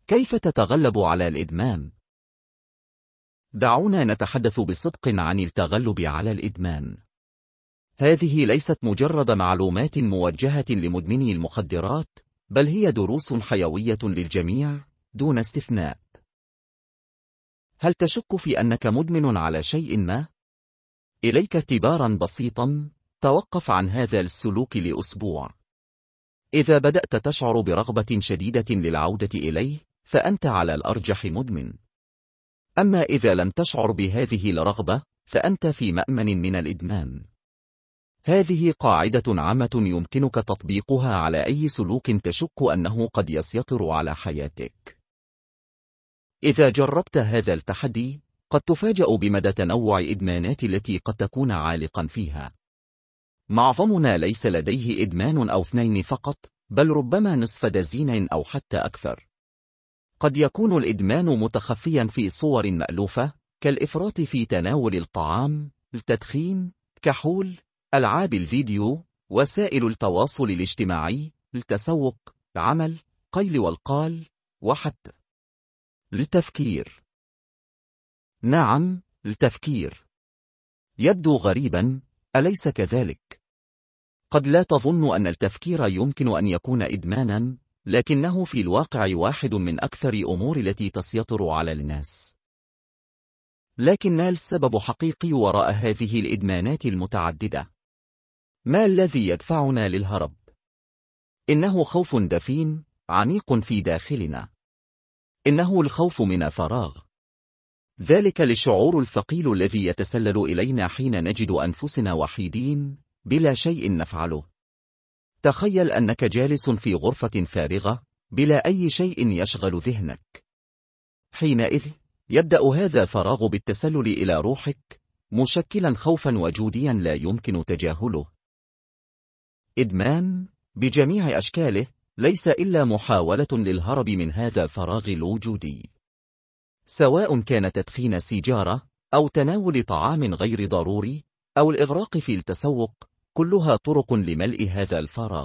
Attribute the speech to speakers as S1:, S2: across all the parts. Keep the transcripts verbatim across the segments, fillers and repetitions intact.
S1: كيف تتغلب على الإدمان؟ دعونا نتحدث بصدق عن التغلب على الإدمان. هذه ليست مجرد معلومات موجهة لمدمني المخدرات، بل هي دروس حيوية للجميع دون استثناء. هل تشك في أنك مدمن على شيء ما؟ إليك اختبارا بسيطا، توقف عن هذا السلوك لأسبوع. إذا بدأت تشعر برغبة شديدة للعودة إليه، فأنت على الأرجح مدمن. أما إذا لم تشعر بهذه الرغبة، فأنت في مأمن من الإدمان. هذه قاعدة عامة يمكنك تطبيقها على أي سلوك تشك أنه قد يسيطر على حياتك. إذا جربت هذا التحدي، قد تفاجأ بمدى تنوع إدمانات التي قد تكون عالقا فيها. معظمنا ليس لديه إدمان أو اثنين فقط، بل ربما نصف دزين أو حتى أكثر. قد يكون الإدمان متخفيا في صور مألوفة، كالإفراط في تناول الطعام، التدخين، كحول، ألعاب الفيديو، وسائل التواصل الاجتماعي، التسوق، عمل، قيل والقال، وحتى التفكير. نعم، التفكير. يبدو غريبا، أليس كذلك؟ قد لا تظن أن التفكير يمكن أن يكون إدمانا، لكنه في الواقع واحد من أكثر أمور التي تسيطر على الناس. لكن السبب حقيقي وراء هذه الإدمانات المتعددة. ما الذي يدفعنا للهرب؟ إنه خوف دفين، عميق في داخلنا. إنه الخوف من فراغ. ذلك للشعور الثقيل الذي يتسلل إلينا حين نجد أنفسنا وحيدين، بلا شيء نفعله. تخيل أنك جالس في غرفة فارغة، بلا أي شيء يشغل ذهنك. حينئذ، يبدأ هذا الفراغ بالتسلل إلى روحك، مشكلا خوفا وجوديا لا يمكن تجاهله. إدمان، بجميع أشكاله، ليس إلا محاولة للهرب من هذا الفراغ الوجودي. سواء كان تدخين سيجارة، أو تناول طعام غير ضروري، أو الإغراق في التسوق، كلها طرق لملء هذا الفراغ.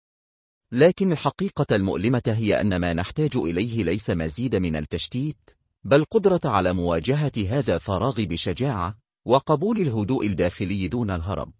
S1: لكن الحقيقة المؤلمة هي أن ما نحتاج إليه ليس مزيد من التشتيت، بل قدرة على مواجهة هذا الفراغ بشجاعة، وقبول الهدوء الداخلي دون الهرب.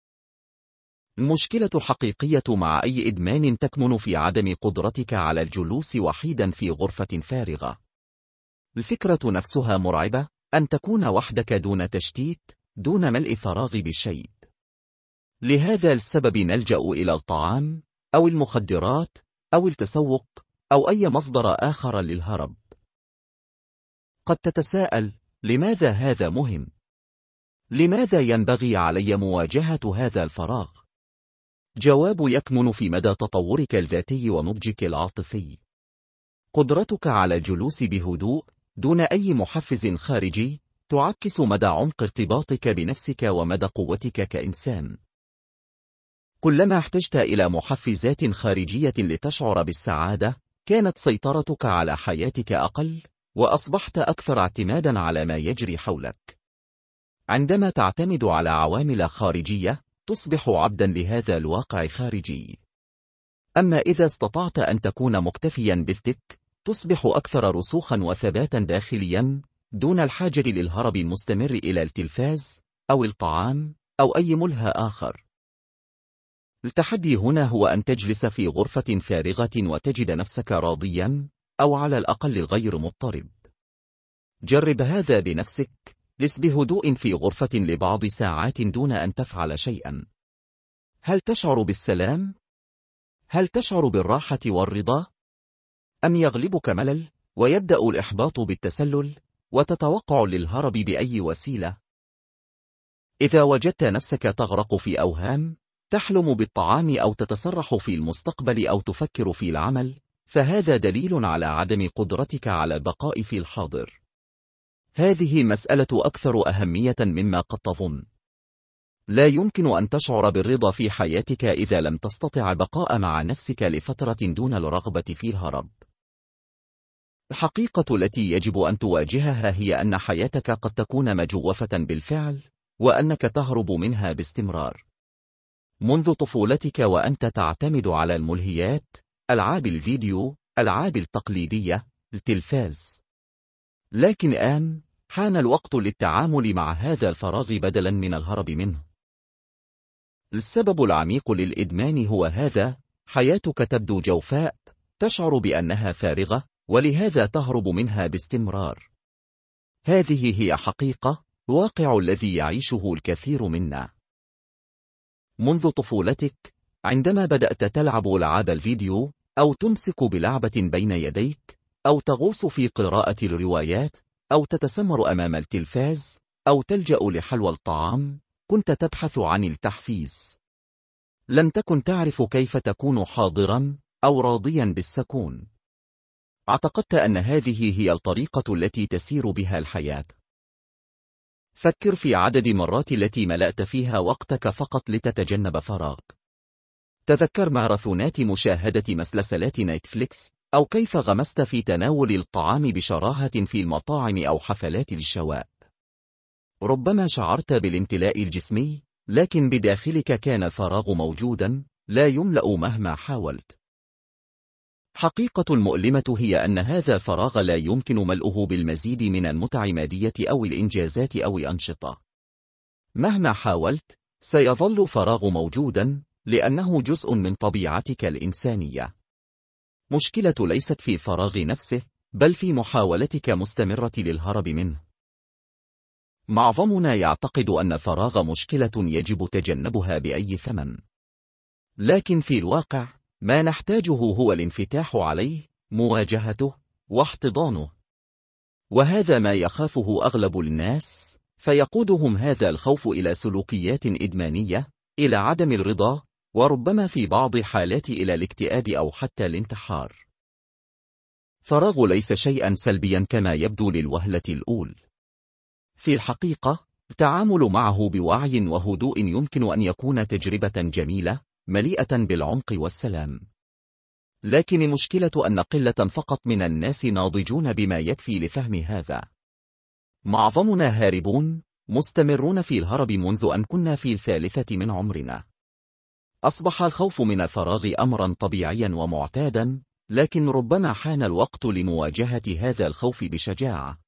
S1: المشكلة الحقيقية مع أي إدمان تكمن في عدم قدرتك على الجلوس وحيدا في غرفة فارغة. الفكرة نفسها مرعبة، أن تكون وحدك دون تشتيت، دون ملء فراغ بشيء. لهذا السبب نلجأ إلى الطعام، أو المخدرات، أو التسوق، أو أي مصدر آخر للهرب. قد تتساءل، لماذا هذا مهم؟ لماذا ينبغي علي مواجهة هذا الفراغ؟ جواب يكمن في مدى تطورك الذاتي ونضجك العاطفي. قدرتك على الجلوس بهدوء، دون أي محفز خارجي، تعكس مدى عمق ارتباطك بنفسك ومدى قوتك كإنسان. كلما احتجت إلى محفزات خارجية لتشعر بالسعادة، كانت سيطرتك على حياتك أقل، وأصبحت أكثر اعتمادا على ما يجري حولك. عندما تعتمد على عوامل خارجية، تصبح عبدا لهذا الواقع الخارجي. أما إذا استطعت أن تكون مكتفيا بذاتك، تصبح أكثر رسوخا وثباتا داخليا، دون الحاجة للهرب المستمر إلى التلفاز، أو الطعام، أو أي ملهى آخر. التحدي هنا هو أن تجلس في غرفة فارغة وتجد نفسك راضيا، أو على الأقل غير مضطرب. جرب هذا بنفسك، جلس بهدوء في غرفة لبعض ساعات دون أن تفعل شيئا. هل تشعر بالسلام؟ هل تشعر بالراحة والرضا؟ أم يغلبك ملل، ويبدأ الإحباط بالتسلل، وتتوقع للهرب بأي وسيلة؟ إذا وجدت نفسك تغرق في أوهام، تحلم بالطعام أو تتسرح في المستقبل أو تفكر في العمل، فهذا دليل على عدم قدرتك على البقاء في الحاضر. هذه مسألة أكثر أهمية مما قد تظن. لا يمكن أن تشعر بالرضا في حياتك إذا لم تستطع بقاء مع نفسك لفترة دون الرغبة في الهرب. الحقيقة التي يجب أن تواجهها هي أن حياتك قد تكون مجوفة بالفعل، وأنك تهرب منها باستمرار. منذ طفولتك وأنت تعتمد على الملهيات، ألعاب الفيديو، ألعاب التقليدية، التلفاز. لكن الآن حان الوقت للتعامل مع هذا الفراغ بدلا من الهرب منه. السبب العميق للإدمان هو هذا: حياتك تبدو جوفاء، تشعر بأنها فارغة، ولهذا تهرب منها باستمرار. هذه هي حقيقة، واقع الذي يعيشه الكثير منا. منذ طفولتك، عندما بدأت تلعب ألعاب الفيديو، أو تمسك بلعبة بين يديك، أو تغوص في قراءة الروايات، أو تتسمر أمام التلفاز، أو تلجأ لحلوى الطعام، كنت تبحث عن التحفيز. لم تكن تعرف كيف تكون حاضرا أو راضيا بالسكون. اعتقدت أن هذه هي الطريقة التي تسير بها الحياة. فكر في عدد مرات التي ملأت فيها وقتك فقط لتتجنب فراغ. تذكر ماراثونات مشاهدة مسلسلات نتفليكس، أو كيف غمست في تناول الطعام بشراهة في المطاعم أو حفلات الشواء. ربما شعرت بالامتلاء الجسمي، لكن بداخلك كان الفراغ موجودا، لا يملأ مهما حاولت. حقيقة المؤلمة هي أن هذا الفراغ لا يمكن ملؤه بالمزيد من المتع المادية أو الإنجازات أو الأنشطة. مهما حاولت، سيظل الفراغ موجودا، لأنه جزء من طبيعتك الإنسانية. مشكلة ليست في الفراغ نفسه، بل في محاولتك مستمرة للهرب منه. معظمنا يعتقد أن الفراغ مشكلة يجب تجنبها بأي ثمن. لكن في الواقع، ما نحتاجه هو الانفتاح عليه، مواجهته، واحتضانه. وهذا ما يخافه أغلب الناس، فيقودهم هذا الخوف إلى سلوكيات إدمانية، إلى عدم الرضا، وربما في بعض الحالات إلى الاكتئاب أو حتى الانتحار. فراغ ليس شيئا سلبيا كما يبدو للوهلة الأولى. في الحقيقة، التعامل معه بوعي وهدوء يمكن أن يكون تجربة جميلة، مليئة بالعمق والسلام. لكن المشكلة أن قلة فقط من الناس ناضجون بما يكفي لفهم هذا. معظمنا هاربون، مستمرون في الهرب منذ أن كنا في الثالثة من عمرنا. أصبح الخوف من الفراغ أمرا طبيعيا ومعتادا، لكن ربما حان الوقت لمواجهة هذا الخوف بشجاعة.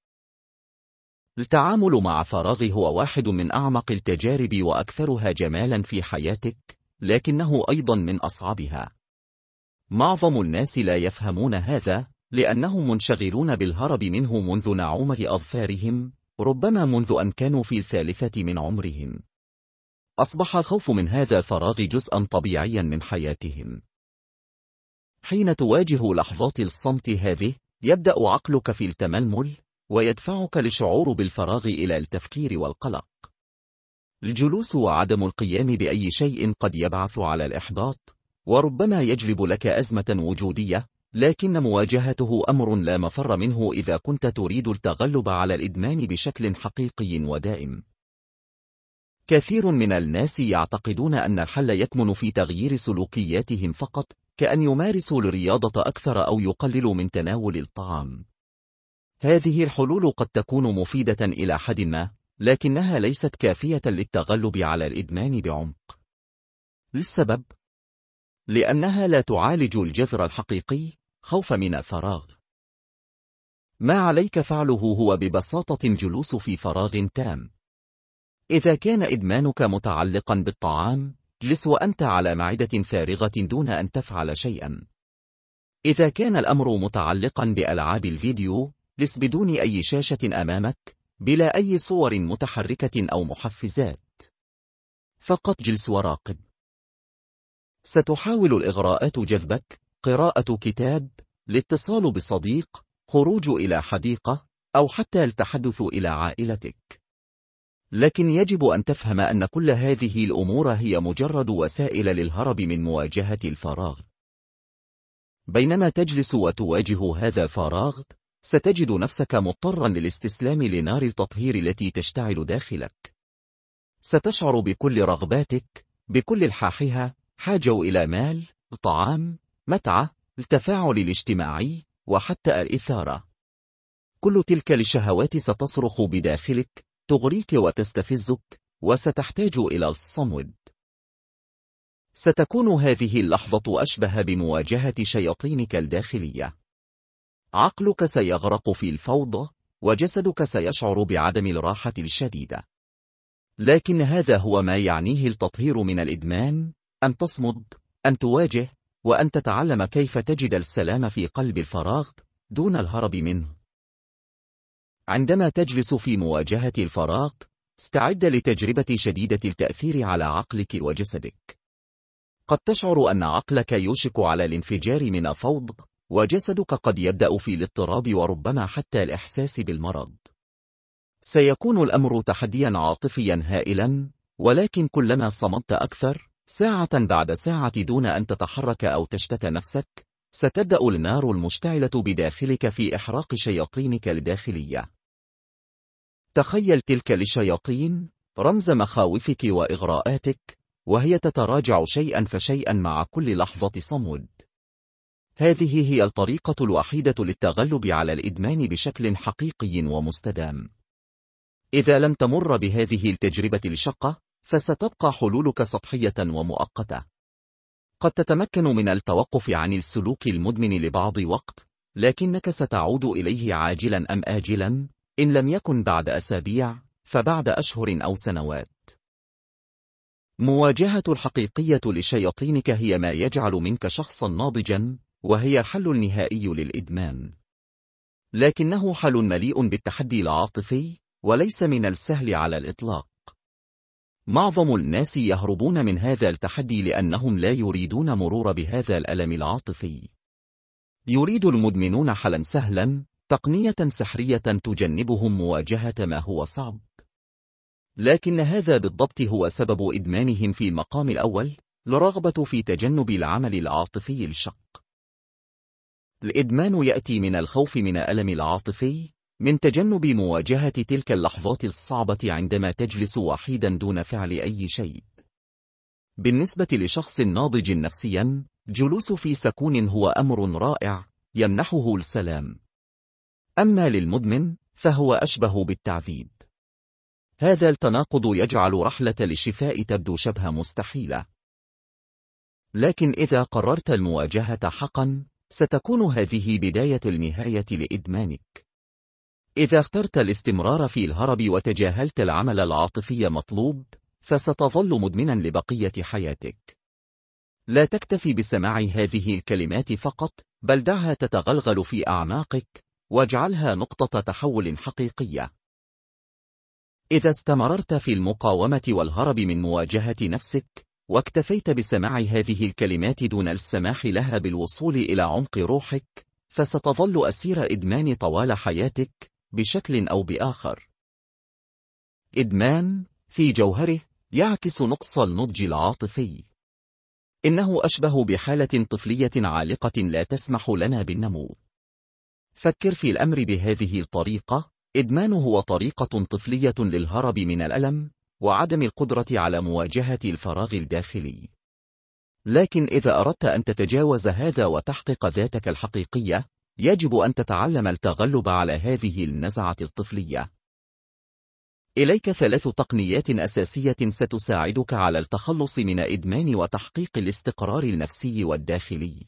S1: التعامل مع فراغ هو واحد من أعمق التجارب وأكثرها جمالا في حياتك، لكنه أيضا من أصعبها. معظم الناس لا يفهمون هذا، لأنهم منشغلون بالهرب منه منذ نعومة أظفارهم، ربما منذ أن كانوا في الثالثة من عمرهم. أصبح الخوف من هذا الفراغ جزءا طبيعيا من حياتهم. حين تواجه لحظات الصمت هذه، يبدأ عقلك في التململ، ويدفعك للشعور بالفراغ إلى التفكير والقلق. الجلوس وعدم القيام بأي شيء قد يبعث على الإحباط، وربما يجلب لك أزمة وجودية، لكن مواجهته أمر لا مفر منه إذا كنت تريد التغلب على الإدمان بشكل حقيقي ودائم. كثير من الناس يعتقدون أن الحل يكمن في تغيير سلوكياتهم فقط، كأن يمارسوا الرياضة أكثر أو يقللوا من تناول الطعام. هذه الحلول قد تكون مفيدة إلى حد ما، لكنها ليست كافية للتغلب على الإدمان بعمق. للسبب: لأنها لا تعالج الجذر الحقيقي، خوف من الفراغ. ما عليك فعله هو ببساطة الجلوس في فراغ تام. إذا كان إدمانك متعلقا بالطعام، جلس وأنت على معدة فارغة دون أن تفعل شيئا. إذا كان الأمر متعلقا بألعاب الفيديو، جلس بدون أي شاشة أمامك، بلا أي صور متحركة أو محفزات. فقط جلس وراقب. ستحاول الإغراءات جذبك، قراءة كتاب، الاتصال بصديق، خروج إلى حديقة، أو حتى التحدث إلى عائلتك. لكن يجب أن تفهم أن كل هذه الأمور هي مجرد وسائل للهرب من مواجهة الفراغ. بينما تجلس وتواجه هذا الفراغ، ستجد نفسك مضطرا للاستسلام لنار التطهير التي تشتعل داخلك. ستشعر بكل رغباتك، بكل الحاحها، حاجة إلى مال، طعام، متعة، التفاعل الاجتماعي، وحتى الإثارة. كل تلك الشهوات ستصرخ بداخلك، تغريك وتستفزك، وستحتاج إلى الصمود. ستكون هذه اللحظة أشبه بمواجهة شياطينك الداخلية. عقلك سيغرق في الفوضى، وجسدك سيشعر بعدم الراحة الشديدة. لكن هذا هو ما يعنيه التطهير من الإدمان: أن تصمد، أن تواجه، وأن تتعلم كيف تجد السلام في قلب الفراغ دون الهرب منه. عندما تجلس في مواجهة الفراغ، استعد لتجربة شديدة التأثير على عقلك وجسدك. قد تشعر أن عقلك يوشك على الانفجار من الفوضى، وجسدك قد يبدأ في الاضطراب وربما حتى الإحساس بالمرض. سيكون الأمر تحديا عاطفيا هائلا، ولكن كلما صمدت أكثر ساعة بعد ساعة دون أن تتحرك أو تشتت نفسك، ستبدأ النار المشتعلة بداخلك في إحراق شياطينك الداخلية. تخيل تلك الشياطين رمز مخاوفك وإغراءاتك، وهي تتراجع شيئا فشيئا مع كل لحظة صمود. هذه هي الطريقة الوحيدة للتغلب على الإدمان بشكل حقيقي ومستدام. إذا لم تمر بهذه التجربة الشقة، فستبقى حلولك سطحية ومؤقتة. قد تتمكن من التوقف عن السلوك المدمن لبعض وقت، لكنك ستعود إليه عاجلا أم آجلا، إن لم يكن بعد أسابيع فبعد أشهر أو سنوات. مواجهة الحقيقية لشياطينك هي ما يجعل منك شخصا ناضجا، وهي الحل النهائي للإدمان. لكنه حل مليء بالتحدي العاطفي، وليس من السهل على الإطلاق. معظم الناس يهربون من هذا التحدي لأنهم لا يريدون مرور بهذا الألم العاطفي. يريد المدمنون حلا سهلا، تقنية سحرية تجنبهم مواجهة ما هو صعب. لكن هذا بالضبط هو سبب إدمانهم في المقام الأول، الرغبة في تجنب العمل العاطفي الشق. الإدمان يأتي من الخوف من الألم العاطفي، من تجنب مواجهة تلك اللحظات الصعبة عندما تجلس وحيدا دون فعل أي شيء. بالنسبة لشخص ناضج نفسيا، جلوس في سكون هو أمر رائع يمنحه السلام. أما للمدمن فهو أشبه بالتعذيب. هذا التناقض يجعل رحلة للشفاء تبدو شبه مستحيلة. لكن إذا قررت المواجهة حقا، ستكون هذه بداية النهاية لإدمانك. إذا اخترت الاستمرار في الهرب وتجاهلت العمل العاطفي مطلوب، فستظل مدمنا لبقية حياتك. لا تكتفي بسماع هذه الكلمات فقط، بل دعها تتغلغل في أعماقك، واجعلها نقطة تحول حقيقية. إذا استمررت في المقاومة والهرب من مواجهة نفسك، واكتفيت بسماع هذه الكلمات دون السماح لها بالوصول إلى عمق روحك، فستظل أسير إدمان طوال حياتك بشكل أو بآخر. إدمان في جوهره يعكس نقص النضج العاطفي. إنه أشبه بحالة طفلية عالقة لا تسمح لنا بالنمو. فكر في الأمر بهذه الطريقة: إدمان هو طريقة طفلية للهرب من الألم وعدم القدرة على مواجهة الفراغ الداخلي. لكن إذا أردت أن تتجاوز هذا وتحقق ذاتك الحقيقية، يجب أن تتعلم التغلب على هذه النزعة الطفلية. إليك ثلاث تقنيات أساسية ستساعدك على التخلص من إدمان وتحقيق الاستقرار النفسي والداخلي.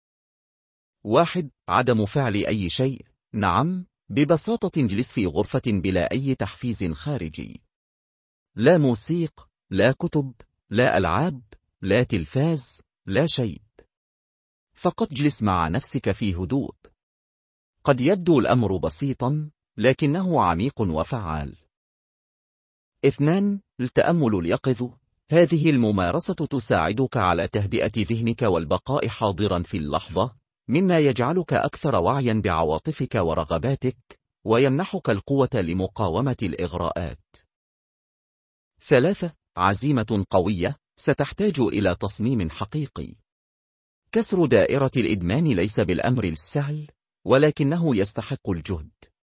S1: واحد. عدم فعل أي شيء. نعم، ببساطة اجلس في غرفة بلا أي تحفيز خارجي. لا موسيقى، لا كتب، لا ألعاب، لا تلفاز، لا شيء. فقط جلس مع نفسك في هدوء. قد يبدو الأمر بسيطا، لكنه عميق وفعال. اثنان. التأمل اليقظ. هذه الممارسة تساعدك على تهدئة ذهنك والبقاء حاضرا في اللحظة، مما يجعلك أكثر وعيا بعواطفك ورغباتك، ويمنحك القوة لمقاومة الإغراءات. ثلاثة. عزيمة قوية. ستحتاج إلى تصميم حقيقي. كسر دائرة الإدمان ليس بالأمر السهل، ولكنه يستحق الجهد.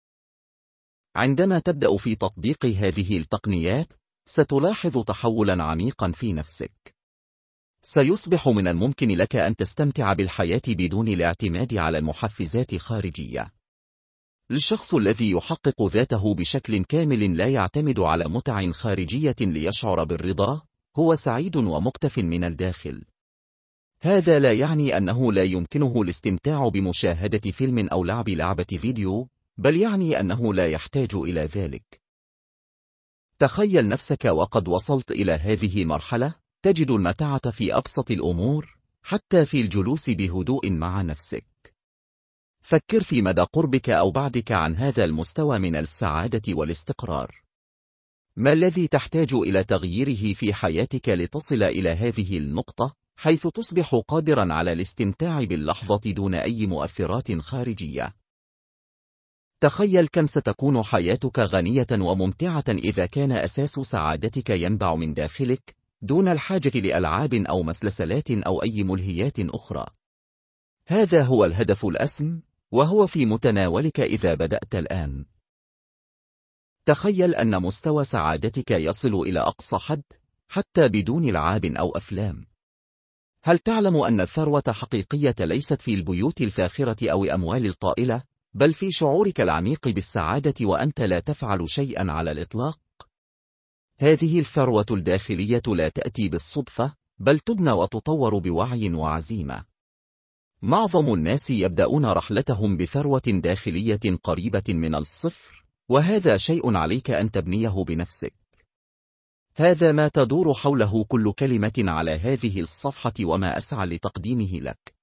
S1: عندما تبدأ في تطبيق هذه التقنيات، ستلاحظ تحولا عميقا في نفسك. سيصبح من الممكن لك أن تستمتع بالحياة بدون الاعتماد على المحفزات الخارجية. الشخص الذي يحقق ذاته بشكل كامل لا يعتمد على متع خارجية ليشعر بالرضا، هو سعيد ومكتف من الداخل. هذا لا يعني أنه لا يمكنه الاستمتاع بمشاهدة فيلم أو لعب لعبة فيديو، بل يعني أنه لا يحتاج إلى ذلك. تخيل نفسك وقد وصلت إلى هذه المرحلة، تجد المتعة في أبسط الأمور، حتى في الجلوس بهدوء مع نفسك. فكر في مدى قربك أو بعدك عن هذا المستوى من السعادة والاستقرار. ما الذي تحتاج إلى تغييره في حياتك لتصل إلى هذه النقطة، حيث تصبح قادرا على الاستمتاع باللحظة دون أي مؤثرات خارجية؟ تخيل كم ستكون حياتك غنية وممتعة إذا كان أساس سعادتك ينبع من داخلك، دون الحاجة لألعاب أو مسلسلات أو أي ملهيات أخرى. هذا هو الهدف الأسمى، وهو في متناولك إذا بدأت الآن. تخيل أن مستوى سعادتك يصل إلى أقصى حد، حتى بدون لعاب أو أفلام. هل تعلم أن الثروة الحقيقية ليست في البيوت الفاخرة أو الأموال الطائلة، بل في شعورك العميق بالسعادة وأنت لا تفعل شيئا على الإطلاق؟ هذه الثروة الداخلية لا تأتي بالصدفة، بل تبنى وتطور بوعي وعزيمة. معظم الناس يبدأون رحلتهم بثروة داخلية قريبة من الصفر، وهذا شيء عليك أن تبنيه بنفسك. هذا ما تدور حوله كل كلمة على هذه الصفحة وما أسعى لتقديمه لك.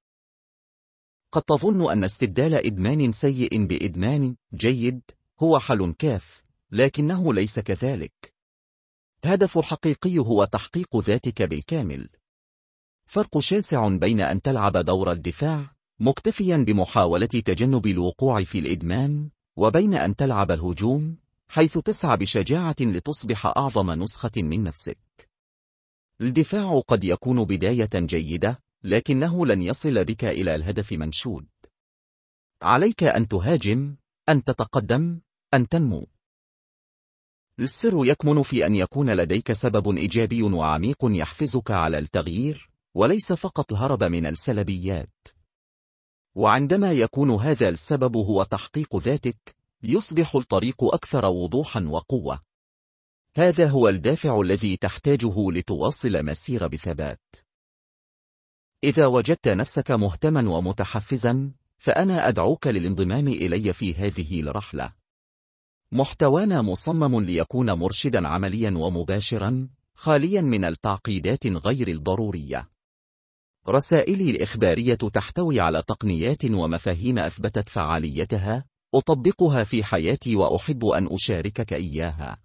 S1: قد تظن أن استبدال إدمان سيء بإدمان جيد هو حل كاف، لكنه ليس كذلك. هدف الحقيقي هو تحقيق ذاتك بالكامل. فرق شاسع بين أن تلعب دور الدفاع، مكتفيا بمحاولة تجنب الوقوع في الإدمان، وبين أن تلعب الهجوم، حيث تسعى بشجاعة لتصبح أعظم نسخة من نفسك. الدفاع قد يكون بداية جيدة، لكنه لن يصل بك إلى الهدف منشود. عليك أن تهاجم، أن تتقدم، أن تنمو. السر يكمن في أن يكون لديك سبب إيجابي وعميق يحفزك على التغيير، وليس فقط الهرب من السلبيات. وعندما يكون هذا السبب هو تحقيق ذاتك، يصبح الطريق أكثر وضوحا وقوة. هذا هو الدافع الذي تحتاجه لتواصل مسير بثبات. إذا وجدت نفسك مهتما ومتحفزا، فأنا أدعوك للانضمام إلي في هذه الرحلة. محتوانا مصمم ليكون مرشدا عمليا ومباشرا، خاليا من التعقيدات غير الضرورية. رسائلي الإخبارية تحتوي على تقنيات ومفاهيم أثبتت فعاليتها، أطبقها في حياتي وأحب أن أشاركك إياها.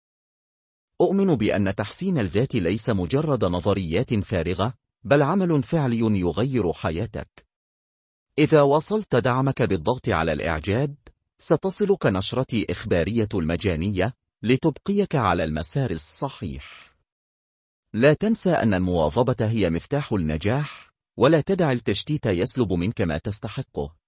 S1: أؤمن بأن تحسين الذات ليس مجرد نظريات فارغة، بل عمل فعلي يغير حياتك. إذا واصلت دعمك بالضغط على الإعجاب، ستصلك نشرتي إخبارية المجانية لتبقيك على المسار الصحيح. لا تنسى أن المواظبة هي مفتاح النجاح، ولا تدع التشتيت يسلب منك ما تستحقه.